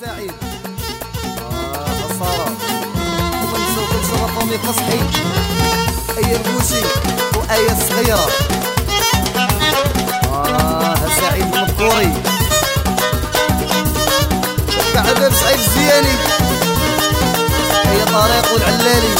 سعيد خسارة وما نساو كنشرف رامي قصحي أي البوشي وآية الصغيرة سعيد المذكوري بعد سعيد الزياني أي طريق والعلالي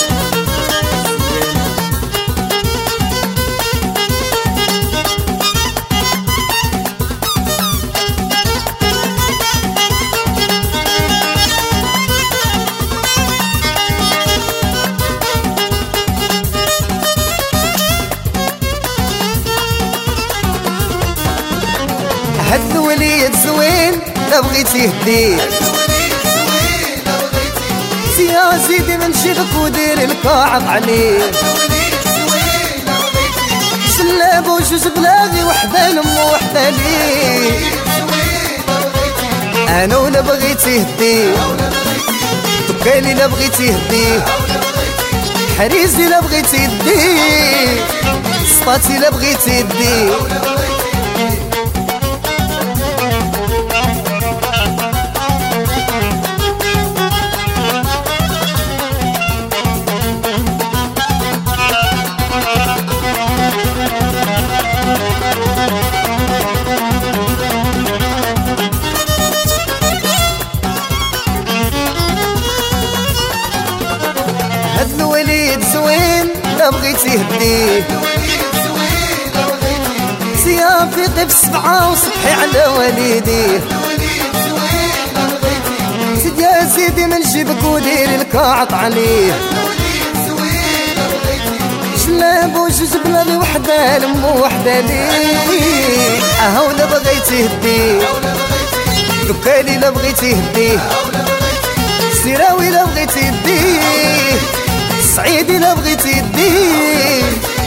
هاد الوليد زوين لا بغيتي هديه يا سيدي من شيخك ودير الكاعط عليه شلاب وجوج بلاغي وحده لامو وحده ليه انا ولا بغيتي هديه دكالي لا بغيتي هديه حريزي لا بغيتي هديه سطاتي لا بغيتي هديه هاد الوليد زوين لا بغيتي هديه سيافي قف السبعة وصبحي على والديه سيدي يا سيدي من جيبك ودير الكاعط عليه شلاب وجوج بلاغي وحده لامو وحده ليه ولا بغيتي هديه دكالي لا بغيتي هديه سيراوي لا بغيتي هديه صعيدي لا بغيتي هديه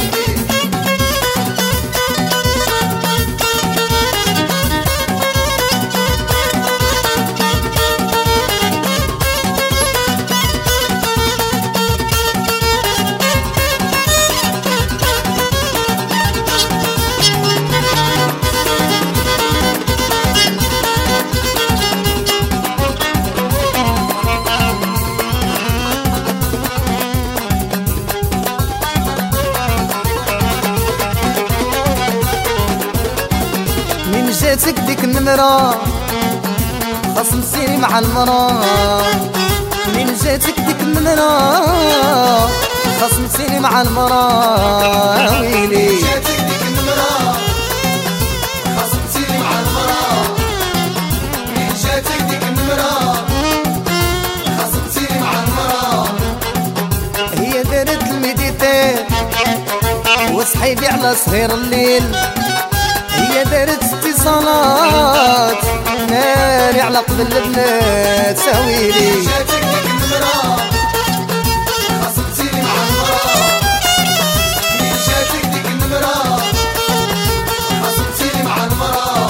جاتك ديك النمرة خاص نسيني مع المرا من جاتك ديك النمرة خاص نسيني مع المرا ويلي جاتك ديك النمرة خاص نسيني مع المرا من جاتك ديك النمرة خاص نسيني مع المرا هي دارت الميديتير وصحيبي على صهير الليل هي دارت اتصالات ناري على قبل البنات ساويلي جاتك ديك النمرة خاص نسيني مع المرا من جاتك ديك النمرة خاص نسيني مع المرا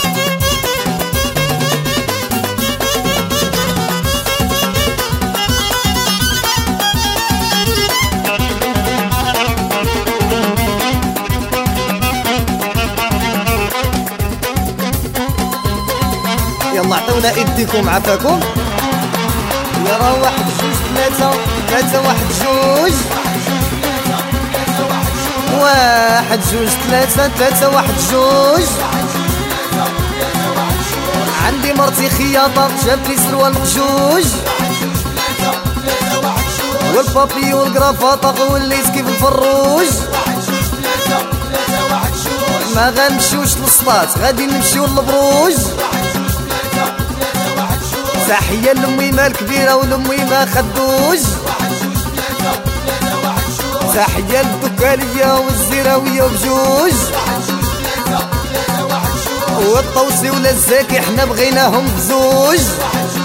يلا عطونا ايديكم عافاكم يا راه واحد جوج ثلاثة ثلاثة واحد جوج واحد جوج ثلاثة ثلاثة واحد جوج عندي مرتي خياطة جاب لي سروال مقجوج والبابي والقرافاطة وليت كيف الفروج ما غنمشيوش للصلاة غادي نمشيو للبروج تحية لأمي ما الكبيرة ولأمي ما خدوج تحية للدكالية والزراوية بجوج والطوسي ولا الزاكي حنا بغيناهم بزوج